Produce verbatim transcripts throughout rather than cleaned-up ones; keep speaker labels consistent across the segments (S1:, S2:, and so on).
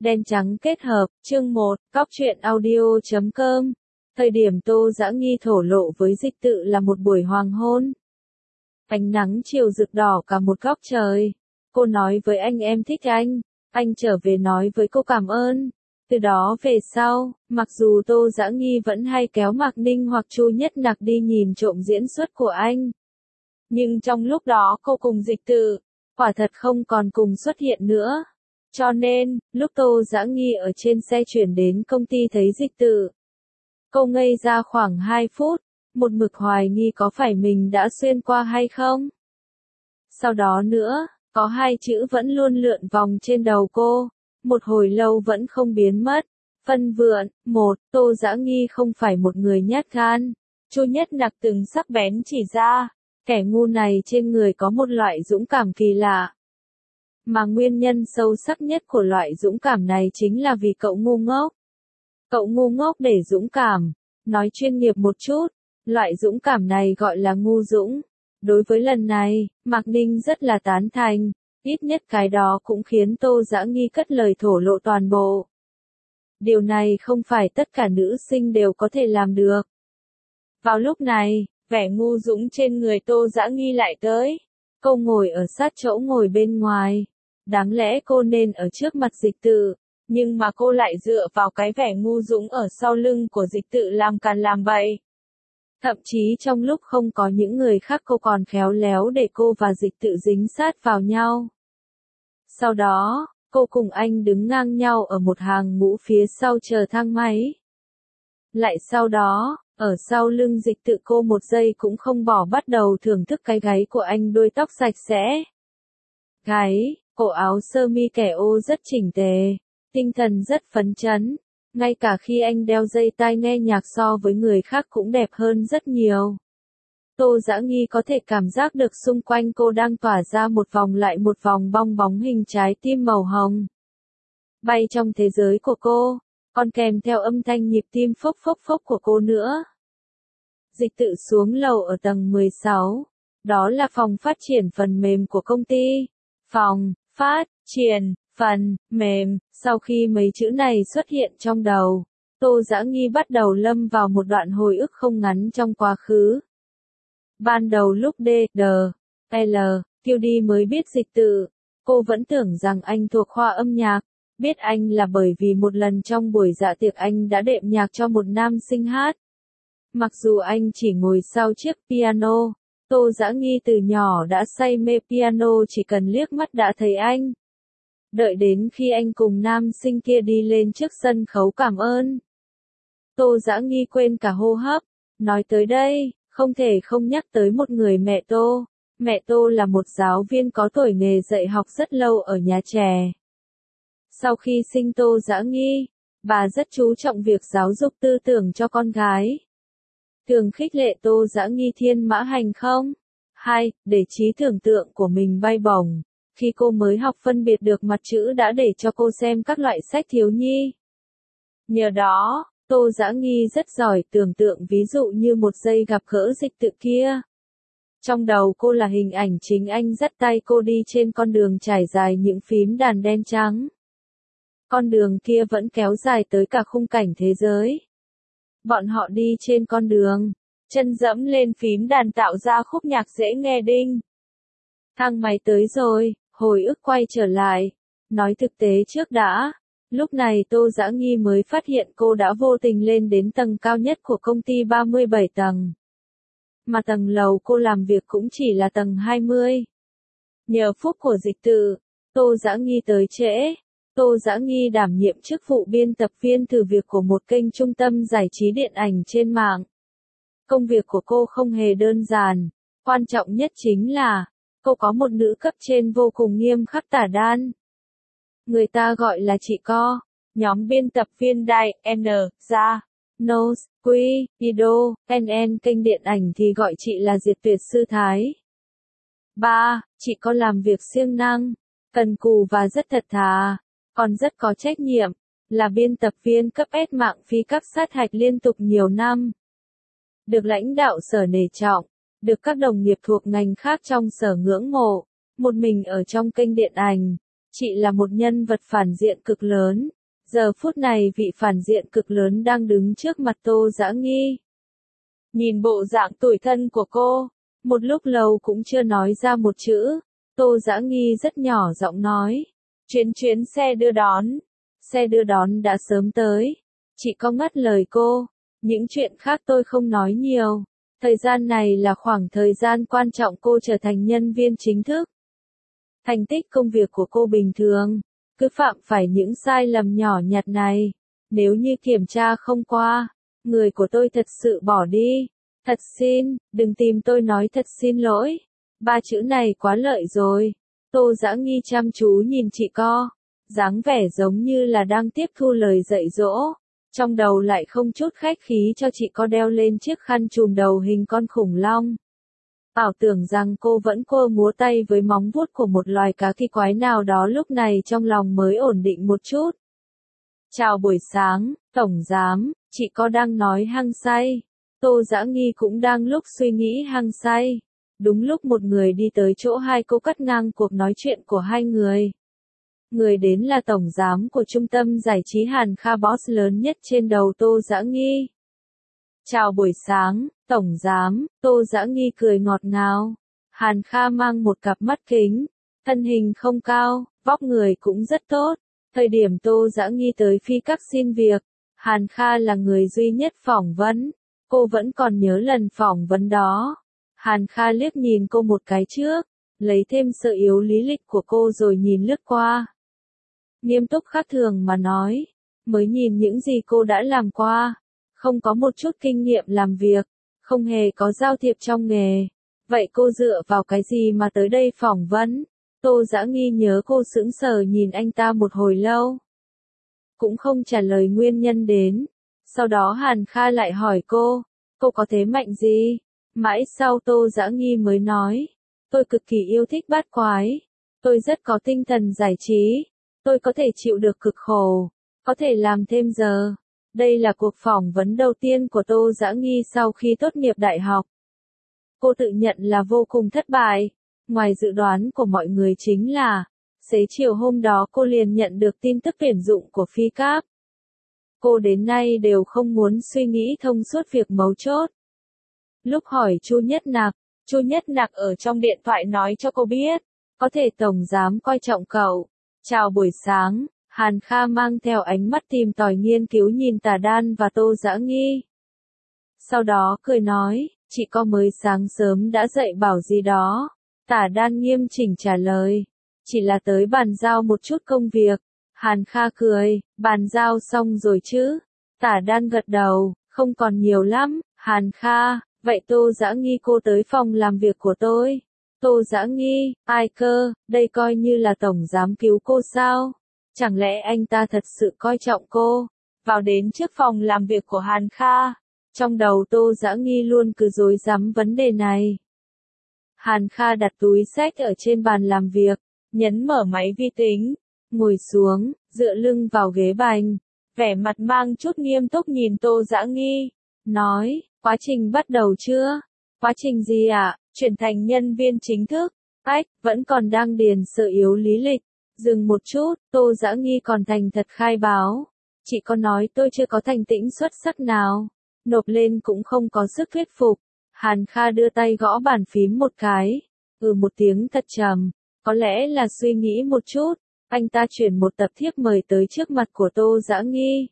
S1: Đen trắng kết hợp, chương một, cóc truyện audio chấm com. Thời điểm Tô Dã Nghi thổ lộ với Dịch Tự là một buổi hoàng hôn. Ánh nắng chiều rực đỏ cả một góc trời. Cô nói với anh em thích anh, anh trở về nói với cô cảm ơn. Từ đó về sau, mặc dù Tô Dã Nghi vẫn hay kéo Mạc Ninh hoặc Chu Nhất Nặc đi nhìn trộm diễn xuất của anh. Nhưng trong lúc đó cô cùng Dịch Tự, quả thật không còn cùng xuất hiện nữa. Cho nên, lúc Tô Dã Nghi ở trên xe chuyển đến công ty thấy Dịch Tự, cô ngây ra khoảng hai phút, một mực hoài nghi có phải mình đã xuyên qua hay không. Sau đó nữa, có hai chữ vẫn luôn lượn vòng trên đầu cô, một hồi lâu vẫn không biến mất. Phân vượn, một, Tô Dã Nghi không phải một người nhát gan. Chu Nhất Nặc từng sắc bén chỉ ra, kẻ ngu này trên người có một loại dũng cảm kỳ lạ. Mà nguyên nhân sâu sắc nhất của loại dũng cảm này chính là vì cậu ngu ngốc. Cậu ngu ngốc để dũng cảm, nói chuyên nghiệp một chút, loại dũng cảm này gọi là ngu dũng. Đối với lần này, Mạc Ninh rất là tán thành, ít nhất cái đó cũng khiến Tô Dã Nghi cất lời thổ lộ toàn bộ. Điều này không phải tất cả nữ sinh đều có thể làm được. Vào lúc này, vẻ ngu dũng trên người Tô Dã Nghi lại tới. Cô ngồi ở sát chỗ ngồi bên ngoài. Đáng lẽ cô nên ở trước mặt Dịch Tự, nhưng mà cô lại dựa vào cái vẻ ngu dũng ở sau lưng của Dịch Tự làm càn làm bậy. Thậm chí trong lúc không có những người khác cô còn khéo léo để cô và Dịch Tự dính sát vào nhau. Sau đó, cô cùng anh đứng ngang nhau ở một hàng ngũ phía sau chờ thang máy. Lại sau đó, ở sau lưng Dịch Tự cô một giây cũng không bỏ bắt đầu thưởng thức cái gáy của anh, đuôi tóc sạch sẽ. Gáy, cổ áo sơ mi kẻ ô rất chỉnh tề, tinh thần rất phấn chấn, ngay cả khi anh đeo dây tai nghe nhạc so với người khác cũng đẹp hơn rất nhiều. Tô Dã Nghi có thể cảm giác được xung quanh cô đang tỏa ra một vòng lại một vòng bong bóng hình trái tim màu hồng. Bay trong thế giới của cô, còn kèm theo âm thanh nhịp tim phốc phốc phốc của cô nữa. Dịch Tự xuống lầu ở tầng mười sáu, đó là phòng phát triển phần mềm của công ty. Phòng, phát, triển, phần, mềm, sau khi mấy chữ này xuất hiện trong đầu, Tô Dã Nghi bắt đầu lâm vào một đoạn hồi ức không ngắn trong quá khứ. Ban đầu lúc D, D, L, Kiêu đi mới biết Dịch Tự, cô vẫn tưởng rằng anh thuộc khoa âm nhạc, biết anh là bởi vì một lần trong buổi dạ tiệc anh đã đệm nhạc cho một nam sinh hát. Mặc dù anh chỉ ngồi sau chiếc piano, Tô Dã Nghi từ nhỏ đã say mê piano, chỉ cần liếc mắt đã thấy anh. Đợi đến khi anh cùng nam sinh kia đi lên trước sân khấu cảm ơn, Tô Dã Nghi quên cả hô hấp, nói tới đây, không thể không nhắc tới một người mẹ Tô. Mẹ Tô là một giáo viên có tuổi nghề dạy học rất lâu ở nhà trẻ. Sau khi sinh Tô Dã Nghi, bà rất chú trọng việc giáo dục tư tưởng cho con gái. Thường khích lệ Tô Dã Nghi thiên mã hành không? Hai, để trí tưởng tượng của mình bay bổng. Khi cô mới học phân biệt được mặt chữ đã để cho cô xem các loại sách thiếu nhi. Nhờ đó, Tô Dã Nghi rất giỏi tưởng tượng, ví dụ như một giây gặp gỡ Dịch Tự kia. Trong đầu cô là hình ảnh chính anh dắt tay cô đi trên con đường trải dài những phím đàn đen trắng. Con đường kia vẫn kéo dài tới cả khung cảnh thế giới. Bọn họ đi trên con đường, chân dẫm lên phím đàn tạo ra khúc nhạc dễ nghe đinh. Thang máy tới rồi, hồi ức quay trở lại. Nói thực tế trước đã. Lúc này Tô Dã Nghi mới phát hiện cô đã vô tình lên đến tầng cao nhất của công ty ba mươi bảy tầng. Mà tầng lầu cô làm việc cũng chỉ là tầng hai mươi. Nhờ phúc của Dịch Tự, Tô Dã Nghi tới trễ. Tô Dã Nghi đảm nhiệm chức vụ biên tập viên thử việc của một kênh trung tâm giải trí điện ảnh trên mạng. Công việc của cô không hề đơn giản, quan trọng nhất chính là, cô có một nữ cấp trên vô cùng nghiêm khắc tả đan. Người ta gọi là chị Co, nhóm biên tập viên Đài, N, Ra, Nose, Quy, Ido, en en kênh điện ảnh thì gọi chị là Diệt Tuyệt Sư Thái. ba. Chị Co làm việc siêng năng, cần cù và rất thật thà, còn rất có trách nhiệm, là biên tập viên cấp S mạng phi cấp sát hạch liên tục nhiều năm. Được lãnh đạo sở nể trọng, được các đồng nghiệp thuộc ngành khác trong sở ngưỡng mộ, một mình ở trong kênh điện ảnh, Chị là một nhân vật phản diện cực lớn. Giờ phút này vị phản diện cực lớn đang đứng trước mặt Tô Dã Nghi. Nhìn bộ dạng tủi thân của cô, một lúc lâu cũng chưa nói ra một chữ, Tô Dã Nghi rất nhỏ giọng nói, chuyến chuyến xe đưa đón, xe đưa đón đã sớm tới, chị có ngắt lời cô, những chuyện khác tôi không nói nhiều, thời gian này là khoảng thời gian quan trọng cô trở thành nhân viên chính thức. Thành tích công việc của cô bình thường, cứ phạm phải những sai lầm nhỏ nhặt này, nếu như kiểm tra không qua, người của tôi thật sự bỏ đi. Thật xin, đừng tìm tôi nói thật xin lỗi. Ba chữ này quá lợi rồi. Tô Dã Nghi chăm chú nhìn chị co, dáng vẻ giống như là đang tiếp thu lời dạy dỗ. Trong đầu lại không chút khách khí cho chị co đeo lên chiếc khăn trùm đầu hình con khủng long. Ảo tưởng rằng cô vẫn cô múa tay với móng vuốt của một loài cá kỳ quái nào đó, lúc này trong lòng mới ổn định một chút. Chào buổi sáng, Tổng Giám, chị có đang nói hăng say. Tô Dã Nghi cũng đang lúc suy nghĩ hăng say. Đúng lúc một người đi tới chỗ hai cô cắt ngang cuộc nói chuyện của hai người. Người đến là Tổng Giám của trung tâm giải trí Hàn Kha, boss lớn nhất trên đầu Tô Dã Nghi. Chào buổi sáng, Tổng Giám, Tô Dã Nghi cười ngọt ngào. Hàn Kha mang một cặp mắt kính, thân hình không cao, vóc người cũng rất tốt. Thời điểm Tô Dã Nghi tới phi các xin việc, Hàn Kha là người duy nhất phỏng vấn. Cô vẫn còn nhớ lần phỏng vấn đó. Hàn Kha liếc nhìn cô một cái trước, lấy thêm sự yếu lý lịch của cô rồi nhìn lướt qua. Nghiêm túc khác thường mà nói, mới nhìn những gì cô đã làm qua, không có một chút kinh nghiệm làm việc, không hề có giao thiệp trong nghề. Vậy cô dựa vào cái gì mà tới đây phỏng vấn? Tô Dã Nghi nhớ cô sững sờ nhìn anh ta một hồi lâu, cũng không trả lời nguyên nhân đến. Sau đó Hàn Kha lại hỏi cô, cô có thế mạnh gì? Mãi sau Tô Dã Nghi mới nói, tôi cực kỳ yêu thích bát quái, tôi rất có tinh thần giải trí, tôi có thể chịu được cực khổ, có thể làm thêm giờ. Đây là cuộc phỏng vấn đầu tiên của Tô Dã Nghi sau khi tốt nghiệp đại học. Cô tự nhận là vô cùng thất bại, ngoài dự đoán của mọi người chính là, xế chiều hôm đó cô liền nhận được tin tức tuyển dụng của phi cáp. Cô đến nay đều không muốn suy nghĩ thông suốt việc mấu chốt. Lúc hỏi Chu Nhất Nặc, Chu Nhất Nặc ở trong điện thoại nói cho cô biết, có thể Tổng Giám coi trọng cậu. Chào buổi sáng, Hàn Kha mang theo ánh mắt tìm tòi nghiên cứu nhìn Tả Đan và Tô Dã Nghi. Sau đó cười nói, chị có mới sáng sớm đã dậy bảo gì đó. Tả Đan nghiêm chỉnh trả lời, chỉ là tới bàn giao một chút công việc. Hàn Kha cười, bàn giao xong rồi chứ? Tả Đan gật đầu, không còn nhiều lắm. Hàn Kha, vậy Tô Dã Nghi cô tới phòng làm việc của tôi. Tô Dã Nghi, ai cơ, đây coi như là Tổng Giám cứu cô sao? Chẳng lẽ anh ta thật sự coi trọng cô? Vào đến trước phòng làm việc của Hàn Kha, trong đầu Tô Dã Nghi luôn cứ rối rắm vấn đề này. Hàn Kha đặt túi xách ở trên bàn làm việc, nhấn mở máy vi tính, ngồi xuống, dựa lưng vào ghế bành, vẻ mặt mang chút nghiêm túc nhìn Tô Dã Nghi, nói, quá trình bắt đầu chưa? Quá trình gì ạ? À? Chuyển thành nhân viên chính thức. Ách, vẫn còn đang điền sơ yếu lý lịch. Dừng một chút, Tô Dã Nghi còn thành thật khai báo. Chị có nói tôi chưa có thành tựu xuất sắc nào. Nộp lên cũng không có sức thuyết phục. Hàn Kha đưa tay gõ bàn phím một cái. Ừ một tiếng thật trầm. Có lẽ là suy nghĩ một chút. Anh ta chuyển một tập thiếp mời tới trước mặt của Tô Dã Nghi.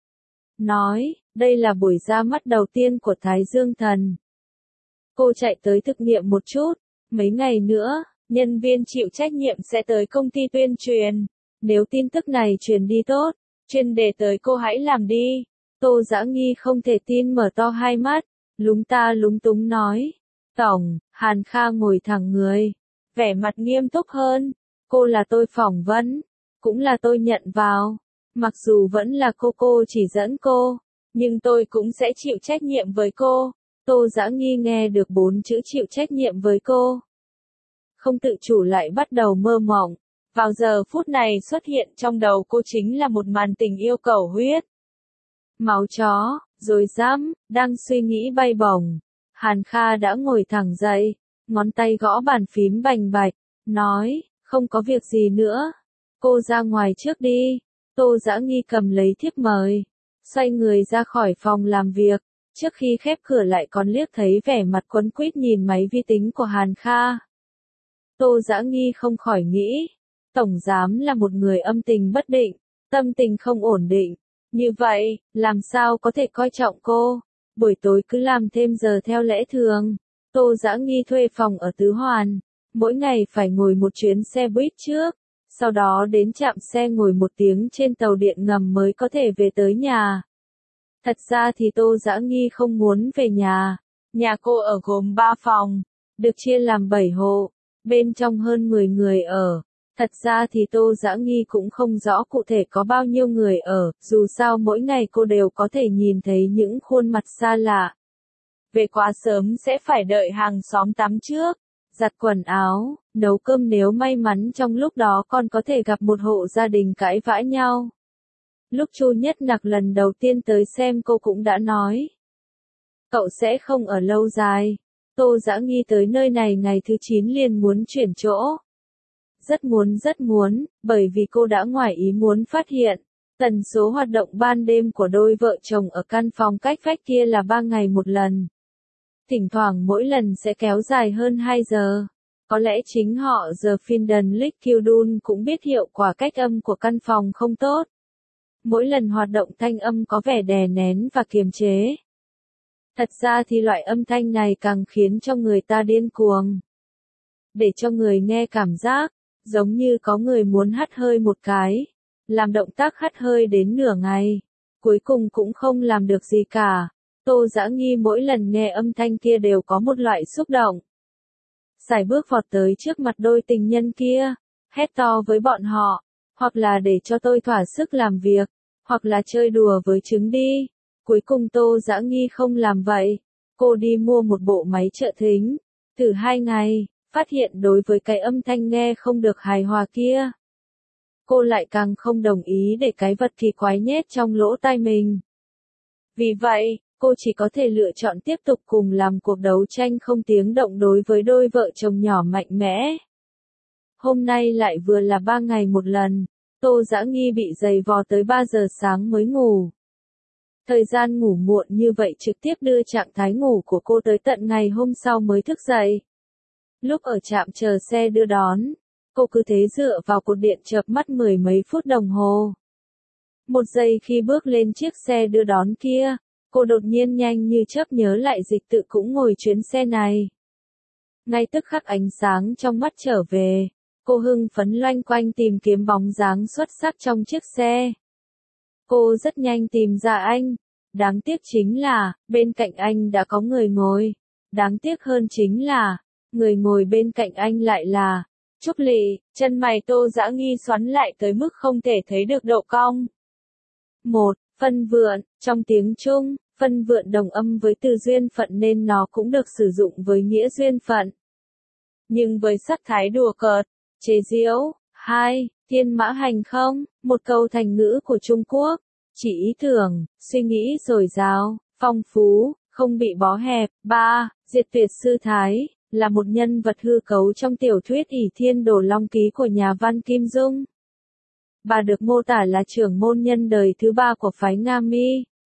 S1: Nói, đây là buổi ra mắt đầu tiên của Thái Dương Thần. Cô chạy tới thực nghiệm một chút. Mấy ngày nữa, nhân viên chịu trách nhiệm sẽ tới công ty tuyên truyền. Nếu tin tức này truyền đi tốt, chuyên đề tới cô hãy làm đi. Tô Dã Nghi không thể tin mở to hai mắt, lúng ta lúng túng nói. Tổng, Hàn Kha ngồi thẳng người, vẻ mặt nghiêm túc hơn. Cô là tôi phỏng vấn, cũng là tôi nhận vào. Mặc dù vẫn là cô cô chỉ dẫn cô, nhưng tôi cũng sẽ chịu trách nhiệm với cô. Tô Dã Nghi nghe được bốn chữ chịu trách nhiệm với cô, không tự chủ lại bắt đầu mơ mộng. Vào giờ phút này xuất hiện trong đầu cô chính là một màn tình yêu cầu huyết. Máu chó, rồi dám, đang suy nghĩ bay bổng. Hàn Kha đã ngồi thẳng dậy, ngón tay gõ bàn phím bành bạch, nói, không có việc gì nữa. Cô ra ngoài trước đi. Tô Dã Nghi cầm lấy thiếp mời, xoay người ra khỏi phòng làm việc, trước khi khép cửa lại còn liếc thấy vẻ mặt quấn quýt nhìn máy vi tính của Hàn Kha. Tô Dã Nghi không khỏi nghĩ, tổng giám là một người âm tình bất định, tâm tình không ổn định, như vậy, làm sao có thể coi trọng cô, buổi tối cứ làm thêm giờ theo lẽ thường. Tô Dã Nghi thuê phòng ở Tứ Hoàn, mỗi ngày phải ngồi một chuyến xe buýt trước, sau đó đến trạm xe ngồi một tiếng trên tàu điện ngầm mới có thể về tới nhà. Thật ra thì Tô Dã Nghi không muốn về nhà, nhà cô ở gồm ba phòng, được chia làm bảy hộ, bên trong hơn mười người ở. Thật ra thì Tô Dã Nghi cũng không rõ cụ thể có bao nhiêu người ở, dù sao mỗi ngày cô đều có thể nhìn thấy những khuôn mặt xa lạ. Về quá sớm sẽ phải đợi hàng xóm tắm trước, giặt quần áo, nấu cơm nếu may mắn trong lúc đó còn có thể gặp một hộ gia đình cãi vã nhau. Lúc Chu Nhất Nặc lần đầu tiên tới xem cô cũng đã nói, cậu sẽ không ở lâu dài. Tô Dã Nghi tới nơi này ngày thứ chín liền muốn chuyển chỗ. Rất muốn rất muốn, bởi vì cô đã ngoài ý muốn phát hiện, tần số hoạt động ban đêm của đôi vợ chồng ở căn phòng cách vách kia là ba ngày một lần. Thỉnh thoảng mỗi lần sẽ kéo dài hơn hai giờ. Có lẽ chính họ giờ Finden Lik Kyudun cũng biết hiệu quả cách âm của căn phòng không tốt. Mỗi lần hoạt động thanh âm có vẻ đè nén và kiềm chế. Thật ra thì loại âm thanh này càng khiến cho người ta điên cuồng. Để cho người nghe cảm giác, giống như có người muốn hắt hơi một cái, làm động tác hắt hơi đến nửa ngày, cuối cùng cũng không làm được gì cả. Tô Dã Nghi mỗi lần nghe âm thanh kia đều có một loại xúc động. Sải bước vọt tới trước mặt đôi tình nhân kia, hét to với bọn họ, hoặc là để cho tôi thỏa sức làm việc, hoặc là chơi đùa với trứng đi. Cuối cùng Tô Dã Nghi không làm vậy, cô đi mua một bộ máy trợ thính, thử hai ngày, phát hiện đối với cái âm thanh nghe không được hài hòa kia. Cô lại càng không đồng ý để cái vật kỳ quái nhét trong lỗ tai mình. Vì vậy, cô chỉ có thể lựa chọn tiếp tục cùng làm cuộc đấu tranh không tiếng động đối với đôi vợ chồng nhỏ mạnh mẽ. Hôm nay lại vừa là ba ngày một lần, Tô Dã Nghi bị giày vò tới ba giờ sáng mới ngủ. Thời gian ngủ muộn như vậy trực tiếp đưa trạng thái ngủ của cô tới tận ngày hôm sau mới thức dậy. Lúc ở trạm chờ xe đưa đón, cô cứ thế dựa vào cột điện chợp mắt mười mấy phút đồng hồ. Một giây khi bước lên chiếc xe đưa đón kia, cô đột nhiên nhanh như chớp nhớ lại Dịch Tự cũng ngồi chuyến xe này. Ngay tức khắc ánh sáng trong mắt trở về, cô hưng phấn loanh quanh tìm kiếm bóng dáng xuất sắc trong chiếc xe. Cô rất nhanh tìm ra anh, đáng tiếc chính là, bên cạnh anh đã có người ngồi, đáng tiếc hơn chính là, người ngồi bên cạnh anh lại là Trúc Lị. Chân mày Tô Dã Nghi xoắn lại tới mức không thể thấy được độ cong. Một, phân vượn, trong tiếng Trung, phân vượn đồng âm với từ duyên phận nên nó cũng được sử dụng với nghĩa duyên phận. Nhưng với sắc thái đùa cợt, chế giễu. Hai, thiên mã hành không, một câu thành ngữ của Trung Quốc, chỉ ý tưởng, suy nghĩ dồi dào, phong phú, không bị bó hẹp. Ba, Diệt Tuyệt Sư Thái, là một nhân vật hư cấu trong tiểu thuyết ỷ Thiên Đồ Long Ký của nhà văn Kim Dung. Bà được mô tả là trưởng môn nhân đời thứ ba của phái Nga Mi.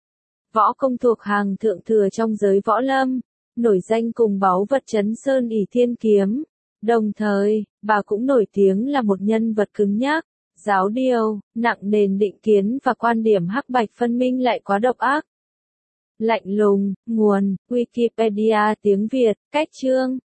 S1: Võ công thuộc hàng thượng thừa trong giới võ lâm, nổi danh cùng báu vật Chấn Sơn ỷ Thiên Kiếm. Đồng thời, bà cũng nổi tiếng là một nhân vật cứng nhắc, giáo điều, nặng nề định kiến và quan điểm hắc bạch phân minh lại quá độc ác. Lạnh lùng. Nguồn, Wikipedia tiếng Việt, cách chương.